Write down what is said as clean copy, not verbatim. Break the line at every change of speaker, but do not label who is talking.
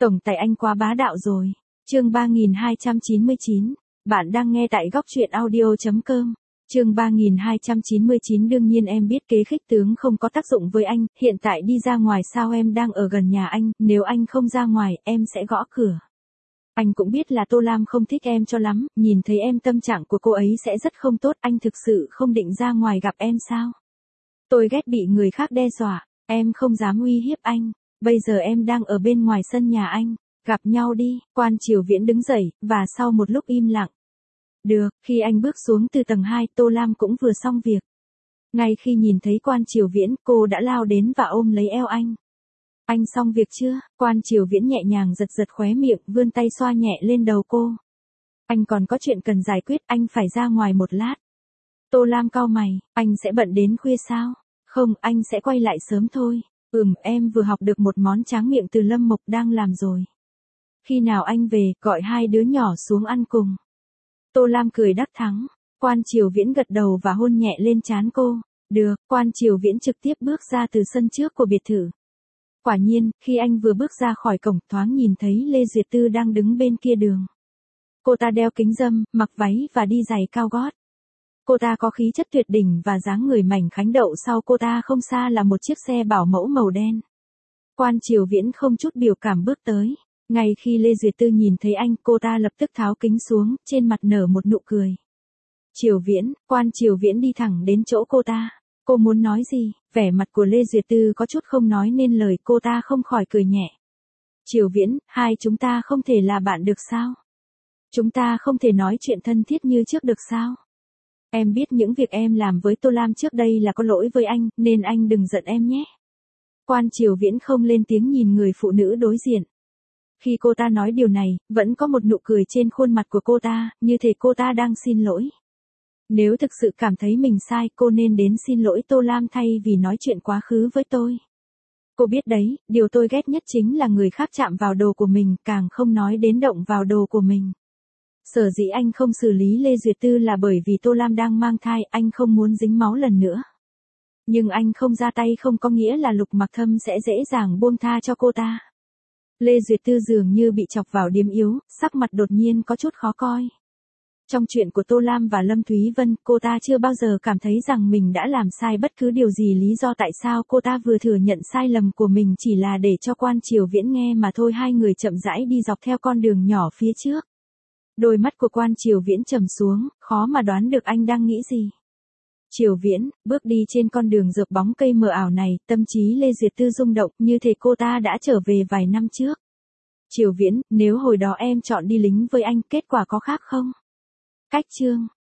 Tổng tài anh quá bá đạo rồi. Chương 3299. Bạn đang nghe tại góc truyện audio.com. Chương 3299. Đương nhiên em biết kế khích tướng không có tác dụng với anh, hiện tại đi ra ngoài sao, em đang ở gần nhà anh, nếu anh không ra ngoài, em sẽ gõ cửa. Anh cũng biết là Tô Lam không thích em cho lắm, nhìn thấy em tâm trạng của cô ấy sẽ rất không tốt, anh thực sự không định ra ngoài gặp em sao? Tôi ghét bị người khác đe dọa, em không dám uy hiếp anh. Bây giờ em đang ở bên ngoài sân nhà anh, gặp nhau đi. Quan Triều Viễn đứng dậy, và sau một lúc im lặng. Được, khi anh bước xuống từ tầng 2, Tô Lam cũng vừa xong việc. Ngay khi nhìn thấy Quan Triều Viễn, cô đã lao đến và ôm lấy eo anh. Anh xong việc chưa? Quan Triều Viễn nhẹ nhàng giật giật khóe miệng, vươn tay xoa nhẹ lên đầu cô. Anh còn có chuyện cần giải quyết, anh phải ra ngoài một lát. Tô Lam cau mày, anh sẽ bận đến khuya sao? Không, anh sẽ quay lại sớm thôi. Em vừa học được một món tráng miệng từ Lâm Mộc đang làm rồi. Khi nào anh về, gọi hai đứa nhỏ xuống ăn cùng. Tô Lam cười đắc thắng. Quan Triều Viễn gật đầu và hôn nhẹ lên trán cô. Được, Quan Triều Viễn trực tiếp bước ra từ sân trước của biệt thự. Quả nhiên, khi anh vừa bước ra khỏi cổng, thoáng nhìn thấy Lê Duyệt Tư đang đứng bên kia đường. Cô ta đeo kính râm, mặc váy và đi giày cao gót. Cô ta có khí chất tuyệt đỉnh và dáng người mảnh khảnh, đậu sau cô ta không xa là một chiếc xe bảo mẫu màu đen. Quan Triều Viễn không chút biểu cảm bước tới. Ngay khi Lê Duyệt Tư nhìn thấy anh, cô ta lập tức tháo kính xuống, trên mặt nở một nụ cười. Triều Viễn, Quan Triều Viễn đi thẳng đến chỗ cô ta. Cô muốn nói gì? Vẻ mặt của Lê Duyệt Tư có chút không nói nên lời, cô ta không khỏi cười nhẹ. Triều Viễn, hai chúng ta không thể là bạn được sao? Chúng ta không thể nói chuyện thân thiết như trước được sao? Em biết những việc em làm với Tô Lam trước đây là có lỗi với anh, nên anh đừng giận em nhé. Quan Triều Viễn không lên tiếng, nhìn người phụ nữ đối diện. Khi cô ta nói điều này, vẫn có một nụ cười trên khuôn mặt của cô ta, như thể cô ta đang xin lỗi. Nếu thực sự cảm thấy mình sai, cô nên đến xin lỗi Tô Lam thay vì nói chuyện quá khứ với tôi. Cô biết đấy, điều tôi ghét nhất chính là người khác chạm vào đồ của mình, càng không nói đến động vào đồ của mình. Sở dĩ anh không xử lý Lê Duyệt Tư là bởi vì Tô Lam đang mang thai, anh không muốn dính máu lần nữa. Nhưng anh không ra tay không có nghĩa là Lục Mặc Thâm sẽ dễ dàng buông tha cho cô ta. Lê Duyệt Tư dường như bị chọc vào điểm yếu, sắc mặt đột nhiên có chút khó coi. Trong chuyện của Tô Lam và Lâm Thúy Vân, cô ta chưa bao giờ cảm thấy rằng mình đã làm sai bất cứ điều gì. Lý do tại sao cô ta vừa thừa nhận sai lầm của mình chỉ là để cho Quan Triều Viễn nghe mà thôi. Hai người chậm rãi đi dọc theo con đường nhỏ phía trước. Đôi mắt của Quan Triều Viễn trầm xuống, khó mà đoán được anh đang nghĩ gì. Triều Viễn, bước đi trên con đường dợp bóng cây mờ ảo này, tâm trí Lê Duyệt Tư rung động, như thể cô ta đã trở về vài năm trước. Triều Viễn, nếu hồi đó em chọn đi lính với anh, kết quả có khác không? Cách chương